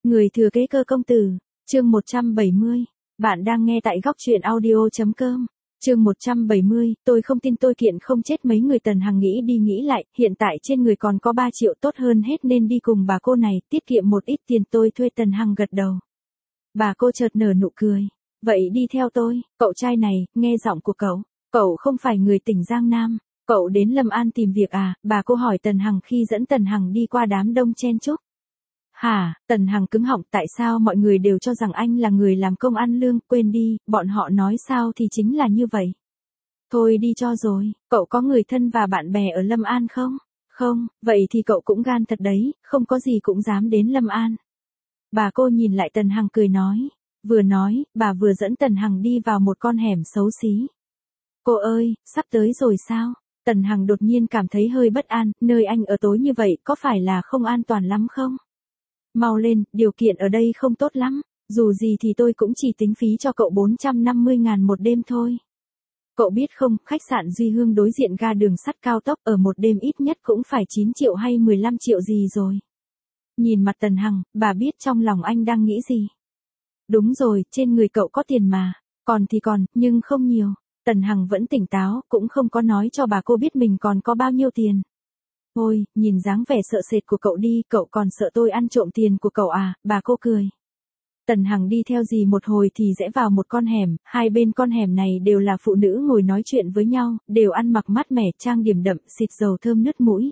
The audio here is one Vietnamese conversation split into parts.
Người thừa kế cơ công tử, chương 170. Bạn đang nghe tại góc truyện audio.com. Chương 170, tôi không tin tôi kiện không chết mấy người. Tần Hằng nghĩ đi nghĩ lại, hiện tại trên người còn có 3 triệu, tốt hơn hết nên đi cùng bà cô này, tiết kiệm một ít tiền. Tôi thuê. Tần Hằng gật đầu. Bà cô chợt nở nụ cười. Vậy đi theo tôi. Cậu trai này, nghe giọng của cậu không phải người tỉnh Giang Nam. Cậu đến Lâm An tìm việc à? Bà cô hỏi Tần Hằng khi dẫn Tần Hằng đi qua đám đông chen chúc. Hả? Tần Hằng cứng họng. Tại sao mọi người đều cho rằng anh là người làm công ăn lương? Quên đi, bọn họ nói sao thì chính là như vậy. Thôi đi cho rồi. Cậu có người thân và bạn bè ở Lâm An không? Không, vậy thì cậu cũng gan thật đấy, không có gì cũng dám đến Lâm An. Bà cô nhìn lại Tần Hằng cười nói. Vừa nói, bà vừa dẫn Tần Hằng đi vào một con hẻm xấu xí. Cô ơi, sắp tới rồi sao? Tần Hằng đột nhiên cảm thấy hơi bất an, nơi anh ở tối như vậy có phải là không an toàn lắm không? Mau lên, điều kiện ở đây không tốt lắm, dù gì thì tôi cũng chỉ tính phí cho cậu 450.000 một đêm thôi. Cậu biết không, khách sạn Duy Hương đối diện ga đường sắt cao tốc ở một đêm ít nhất cũng phải 9 triệu hay 15 triệu gì rồi. Nhìn mặt Tần Hằng, bà biết trong lòng anh đang nghĩ gì. Đúng rồi, trên người cậu có tiền mà, còn thì còn, nhưng không nhiều. Tần Hằng vẫn tỉnh táo, cũng không có nói cho bà cô biết mình còn có bao nhiêu tiền. Ôi, nhìn dáng vẻ sợ sệt của cậu đi, cậu còn sợ tôi ăn trộm tiền của cậu à? Bà cô cười. Tần Hằng đi theo dì một hồi thì rẽ vào một con hẻm, hai bên con hẻm này đều là phụ nữ ngồi nói chuyện với nhau, đều ăn mặc mát mẻ, trang điểm đậm, xịt dầu thơm nứt mũi.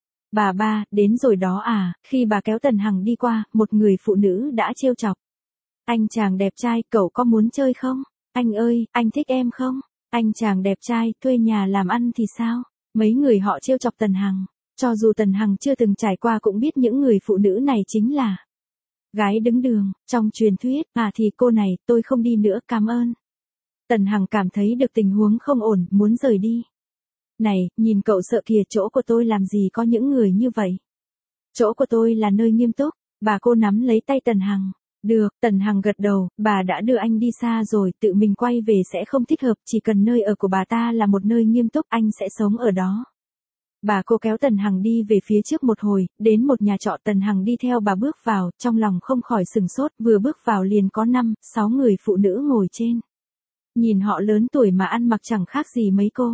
Bà, đến rồi đó à? Khi bà kéo Tần Hằng đi qua, một người phụ nữ đã trêu chọc. Anh chàng đẹp trai, cậu có muốn chơi không? Anh ơi, anh thích em không? Anh chàng đẹp trai, thuê nhà làm ăn thì sao? Mấy người họ trêu chọc Tần Hằng. Cho dù Tần Hằng chưa từng trải qua cũng biết những người phụ nữ này chính là gái đứng đường, trong truyền thuyết. À thì cô này, tôi không đi nữa, cảm ơn. Tần Hằng cảm thấy được tình huống không ổn, muốn rời đi. Này, nhìn cậu sợ kìa, chỗ của tôi làm gì có những người như vậy. Chỗ của tôi là nơi nghiêm túc. Bà cô nắm lấy tay Tần Hằng. Được, Tần Hằng gật đầu, bà đã đưa anh đi xa rồi, tự mình quay về sẽ không thích hợp, chỉ cần nơi ở của bà ta là một nơi nghiêm túc, anh sẽ sống ở đó. Bà cô kéo Tần Hằng đi về phía trước một hồi, đến một nhà trọ. Tần Hằng đi theo bà bước vào, trong lòng không khỏi sừng sốt, vừa bước vào liền có 5-6 người phụ nữ ngồi trên. Nhìn họ lớn tuổi mà ăn mặc chẳng khác gì mấy cô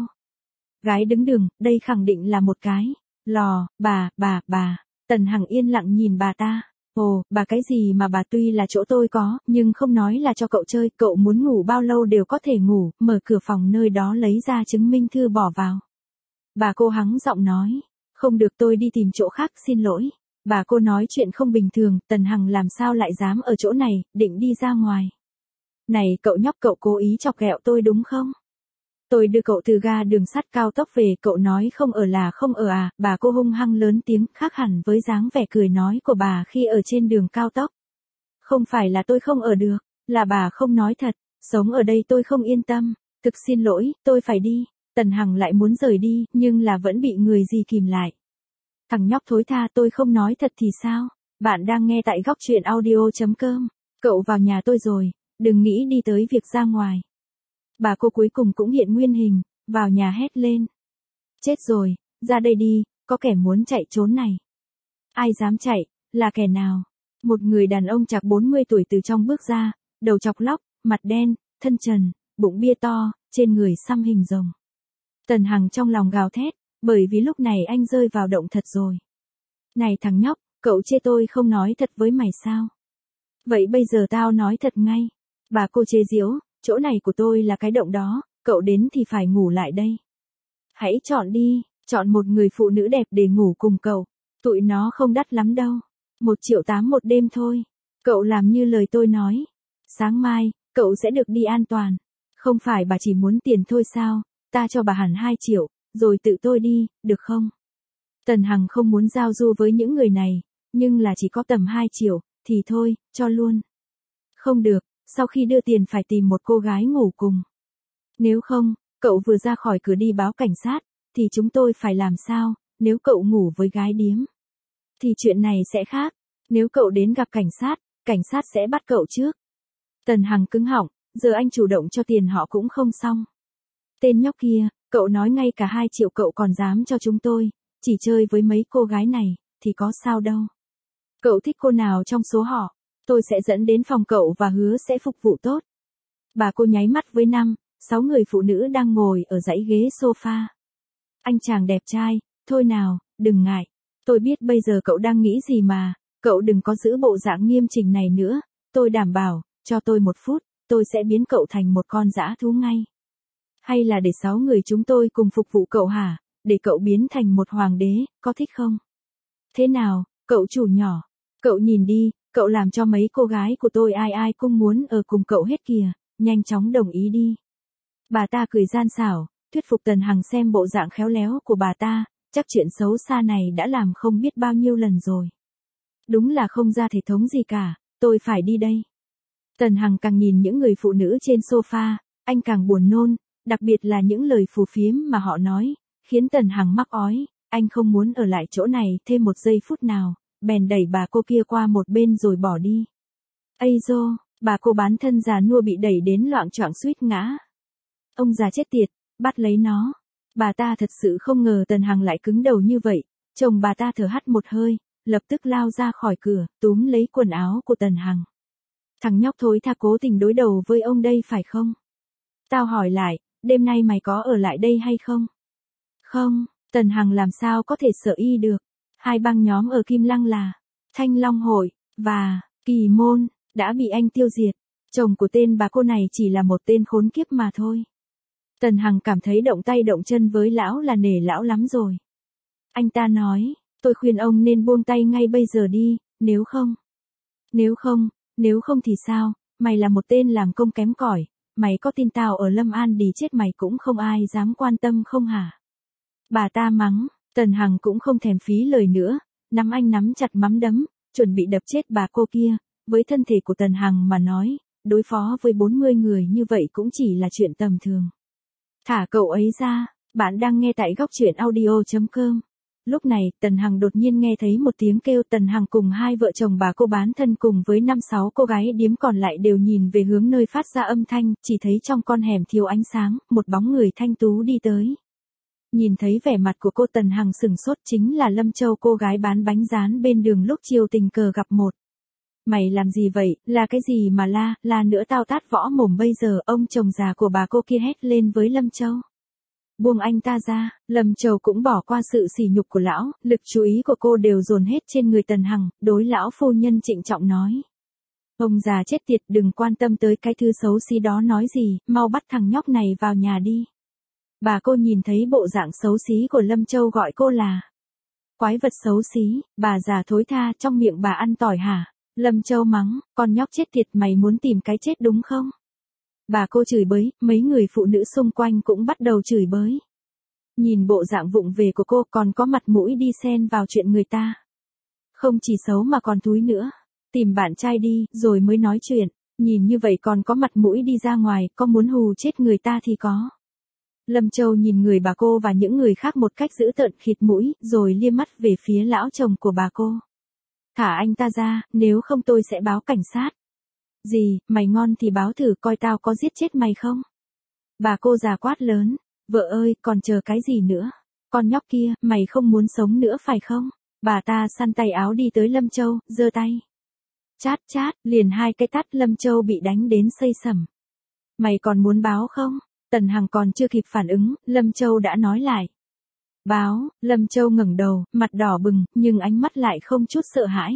gái đứng đường, đây khẳng định là một cái lò. Bà. Tần Hằng yên lặng nhìn bà ta. Ồ, bà cái gì mà bà, tuy là chỗ tôi có, nhưng không nói là cho cậu chơi, cậu muốn ngủ bao lâu đều có thể ngủ, mở cửa phòng nơi đó lấy ra chứng minh thư bỏ vào. Bà cô hắng giọng nói, không được, tôi đi tìm chỗ khác, xin lỗi. Bà cô nói chuyện không bình thường, Tần Hằng làm sao lại dám ở chỗ này, định đi ra ngoài. Này cậu nhóc, cậu cố ý chọc ghẹo tôi đúng không? Tôi đưa cậu từ ga đường sắt cao tốc về, cậu nói không ở là không ở à? Bà cô hung hăng lớn tiếng, khác hẳn với dáng vẻ cười nói của bà khi ở trên đường cao tốc. Không phải là tôi không ở được, là bà không nói thật, sống ở đây tôi không yên tâm, thực xin lỗi, tôi phải đi. Tần Hằng lại muốn rời đi, nhưng là vẫn bị người gì kìm lại. Thằng nhóc thối tha, tôi không nói thật thì sao? Bạn đang nghe tại góc truyện audio.com. Cậu vào nhà tôi rồi, đừng nghĩ đi tới việc ra ngoài. Bà cô cuối cùng cũng hiện nguyên hình, vào nhà hét lên. Chết rồi, ra đây đi, có kẻ muốn chạy trốn này. Ai dám chạy, là kẻ nào? Một người đàn ông chạc 40 tuổi từ trong bước ra, đầu chọc lóc, mặt đen, thân trần, bụng bia to, trên người xăm hình rồng. Tần Hằng trong lòng gào thét, bởi vì lúc này anh rơi vào động thật rồi. Này thằng nhóc, cậu chê tôi không nói thật với mày sao? Vậy bây giờ tao nói thật ngay. Bà cô chế giễu, chỗ này của tôi là cái động đó, cậu đến thì phải ngủ lại đây. Hãy chọn đi, chọn một người phụ nữ đẹp để ngủ cùng cậu. Tụi nó không đắt lắm đâu, 1,8 triệu một đêm thôi. Cậu làm như lời tôi nói. Sáng mai, cậu sẽ được đi an toàn. Không phải bà chỉ muốn tiền thôi sao? Ta cho bà hẳn 2 triệu, rồi tự tôi đi, được không? Tần Hằng không muốn giao du với những người này, nhưng là chỉ có tầm 2 triệu, thì thôi, cho luôn. Không được, sau khi đưa tiền phải tìm một cô gái ngủ cùng. Nếu không, cậu vừa ra khỏi cửa đi báo cảnh sát, thì chúng tôi phải làm sao? Nếu cậu ngủ với gái điếm, thì chuyện này sẽ khác. Nếu cậu đến gặp cảnh sát sẽ bắt cậu trước. Tần Hằng cứng họng, giờ anh chủ động cho tiền họ cũng không xong. Tên nhóc kia, cậu nói ngay cả 2 triệu cậu còn dám cho chúng tôi, chỉ chơi với mấy cô gái này, thì có sao đâu. Cậu thích cô nào trong số họ, Tôi sẽ dẫn đến phòng cậu và hứa sẽ phục vụ tốt. Bà cô nháy mắt với 5, 6 người phụ nữ đang ngồi ở dãy ghế sofa. Anh chàng đẹp trai, thôi nào, đừng ngại. Tôi biết bây giờ cậu đang nghĩ gì mà, cậu đừng có giữ bộ dạng nghiêm chỉnh này nữa. Tôi đảm bảo, cho tôi 1 phút, tôi sẽ biến cậu thành một con dã thú ngay. Hay là để 6 người chúng tôi cùng phục vụ cậu hả? Để cậu biến thành một hoàng đế, có thích không? Thế nào, cậu chủ nhỏ? Cậu nhìn đi, cậu làm cho mấy cô gái của tôi ai ai cũng muốn ở cùng cậu hết kìa, nhanh chóng đồng ý đi. Bà ta cười gian xảo, thuyết phục Tần Hằng xem bộ dạng khéo léo của bà ta, chắc chuyện xấu xa này đã làm không biết bao nhiêu lần rồi. Đúng là không ra thể thống gì cả, tôi phải đi đây. Tần Hằng càng nhìn những người phụ nữ trên sofa, anh càng buồn nôn, đặc biệt là những lời phù phiếm mà họ nói, khiến Tần Hằng mắc ói, anh không muốn ở lại chỗ này thêm 1 giây phút nào, bèn đẩy bà cô kia qua một bên rồi bỏ đi. Ây dô, bà cô bán thân già nua bị đẩy đến loạng choạng suýt ngã. Ông già chết tiệt, bắt lấy nó. Bà ta thật sự không ngờ Tần Hằng lại cứng đầu như vậy, chồng bà ta thở hắt một hơi, lập tức lao ra khỏi cửa, túm lấy quần áo của Tần Hằng. Thằng nhóc thối tha cố tình đối đầu với ông đây phải không? Tao hỏi lại, đêm nay mày có ở lại đây hay không? Không, Tần Hằng làm sao có thể sợ y được. 2 băng nhóm ở Kim Lăng là Thanh Long Hội và Kỳ Môn đã bị anh tiêu diệt. Chồng của tên bà cô này chỉ là một tên khốn kiếp mà thôi. Tần Hằng cảm thấy động tay động chân với lão là nể lão lắm rồi. Anh ta nói, tôi khuyên ông nên buông tay ngay bây giờ đi, nếu không thì sao, mày là một tên làm công kém cỏi, mày có tin tao ở Lâm An đi chết mày cũng không ai dám quan tâm không hả? Bà ta mắng, Tần Hằng cũng không thèm phí lời nữa, nắm chặt nắm đấm, chuẩn bị đập chết bà cô kia, với thân thể của Tần Hằng mà nói, đối phó với 40 người như vậy cũng chỉ là chuyện tầm thường. Thả cậu ấy ra, bạn đang nghe tại góc truyện audio.com. Lúc này, Tần Hằng đột nhiên nghe thấy một tiếng kêu. Tần Hằng cùng 2 vợ chồng bà cô bán thân cùng với 5-6 cô gái điếm còn lại đều nhìn về hướng nơi phát ra âm thanh, chỉ thấy trong con hẻm thiếu ánh sáng, một bóng người thanh tú đi tới. Nhìn thấy vẻ mặt của cô, Tần Hằng sửng sốt, chính là Lâm Châu, cô gái bán bánh rán bên đường lúc chiều tình cờ gặp một. Mày làm gì vậy, là cái gì mà la nữa, tao tát võ mồm bây giờ. Ông chồng già của bà cô kia hét lên với Lâm Châu. Buông anh ta ra. Lâm Châu cũng bỏ qua sự sỉ nhục của lão, lực chú ý của cô đều dồn hết trên người Tần Hằng, đối lão phu nhân trịnh trọng nói. Ông già chết tiệt, đừng quan tâm tới cái thứ xấu xí đó nói gì, mau bắt thằng nhóc này vào nhà đi. Bà cô nhìn thấy bộ dạng xấu xí của Lâm Châu gọi cô là quái vật xấu xí, bà già thối tha, trong miệng bà ăn tỏi hả? Lâm Châu mắng, con nhóc chết tiệt, mày muốn tìm cái chết đúng không? Bà cô chửi bới, mấy người phụ nữ xung quanh cũng bắt đầu chửi bới. Nhìn bộ dạng vụng về của cô, còn có mặt mũi đi xen vào chuyện người ta. Không chỉ xấu mà còn thúi nữa. Tìm bạn trai đi, rồi mới nói chuyện. Nhìn như vậy còn có mặt mũi đi ra ngoài, có muốn hù chết người ta thì có. Lâm Châu nhìn người bà cô và những người khác một cách dữ tợn, khịt mũi, rồi liếc mắt về phía lão chồng của bà cô. Thả anh ta ra, nếu không tôi sẽ báo cảnh sát. Gì, mày ngon thì báo thử coi tao có giết chết mày không? Bà cô già quát lớn, vợ ơi, còn chờ cái gì nữa? Con nhóc kia, mày không muốn sống nữa phải không? Bà ta săn tay áo đi tới Lâm Châu, giơ tay. Chát chát, liền 2 cái tát, Lâm Châu bị đánh đến xây sẩm. Mày còn muốn báo không? Tần Hằng còn chưa kịp phản ứng, Lâm Châu đã nói lại. Báo. Lâm Châu ngẩng đầu, mặt đỏ bừng, nhưng ánh mắt lại không chút sợ hãi.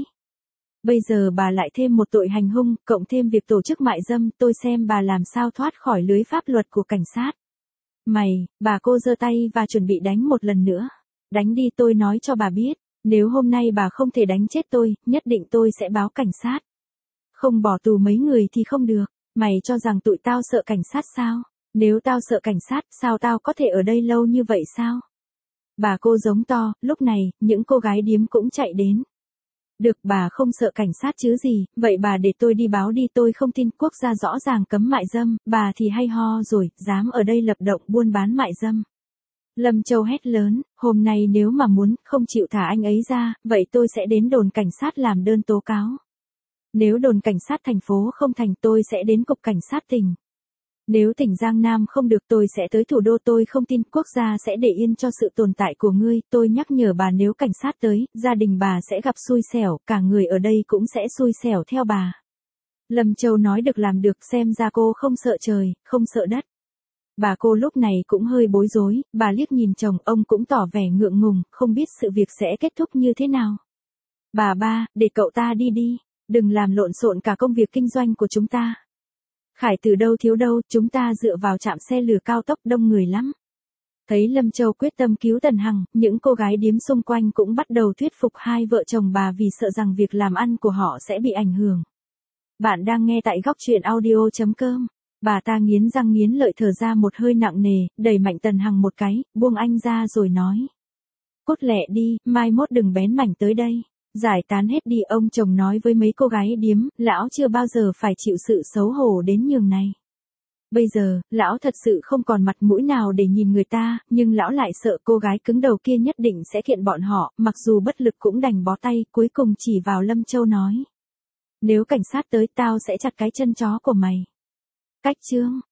Bây giờ bà lại thêm một tội hành hung, cộng thêm việc tổ chức mại dâm, tôi xem bà làm sao thoát khỏi lưới pháp luật của cảnh sát. Mày, bà cô giơ tay và chuẩn bị đánh một lần nữa. Đánh đi, tôi nói cho bà biết, nếu hôm nay bà không thể đánh chết tôi, nhất định tôi sẽ báo cảnh sát. Không bỏ tù mấy người thì không được. Mày cho rằng tụi tao sợ cảnh sát sao? Nếu tao sợ cảnh sát, sao tao có thể ở đây lâu như vậy sao? Bà cô giống to. Lúc này, những cô gái điếm cũng chạy đến. Được, bà không sợ cảnh sát chứ gì, vậy bà để tôi đi báo đi, tôi không tin, quốc gia rõ ràng cấm mại dâm, bà thì hay ho rồi, dám ở đây lập động buôn bán mại dâm. Lâm Châu hét lớn, hôm nay nếu mà muốn không chịu thả anh ấy ra, vậy tôi sẽ đến đồn cảnh sát làm đơn tố cáo. Nếu đồn cảnh sát thành phố không thành, tôi sẽ đến cục cảnh sát tỉnh. Nếu tỉnh Giang Nam không được tôi sẽ tới thủ đô, tôi không tin quốc gia sẽ để yên cho sự tồn tại của ngươi, tôi nhắc nhở bà nếu cảnh sát tới, gia đình bà sẽ gặp xui xẻo, cả người ở đây cũng sẽ xui xẻo theo bà. Lâm Châu nói được làm được, xem ra cô không sợ trời, không sợ đất. Bà cô lúc này cũng hơi bối rối, bà liếc nhìn chồng, ông cũng tỏ vẻ ngượng ngùng, không biết sự việc sẽ kết thúc như thế nào. Bà ba, để cậu ta đi đi, đừng làm lộn xộn cả công việc kinh doanh của chúng ta. Khải từ đâu thiếu đâu, chúng ta dựa vào trạm xe lửa cao tốc đông người lắm. Thấy Lâm Châu quyết tâm cứu Tần Hằng, những cô gái điếm xung quanh cũng bắt đầu thuyết phục hai vợ chồng bà vì sợ rằng việc làm ăn của họ sẽ bị ảnh hưởng. Bạn đang nghe tại góc truyện audio.com. Bà ta nghiến răng nghiến lợi thở ra một hơi nặng nề, đẩy mạnh Tần Hằng một cái, buông anh ra rồi nói. Cút lẹ đi, mai mốt đừng bén mảnh tới đây. Giải tán hết đi, ông chồng nói với mấy cô gái điếm, lão chưa bao giờ phải chịu sự xấu hổ đến nhường này. Bây giờ, lão thật sự không còn mặt mũi nào để nhìn người ta, nhưng lão lại sợ cô gái cứng đầu kia nhất định sẽ kiện bọn họ, mặc dù bất lực cũng đành bó tay, cuối cùng chỉ vào Lâm Châu nói. Nếu cảnh sát tới tao sẽ chặt cái chân chó của mày. Cách chương.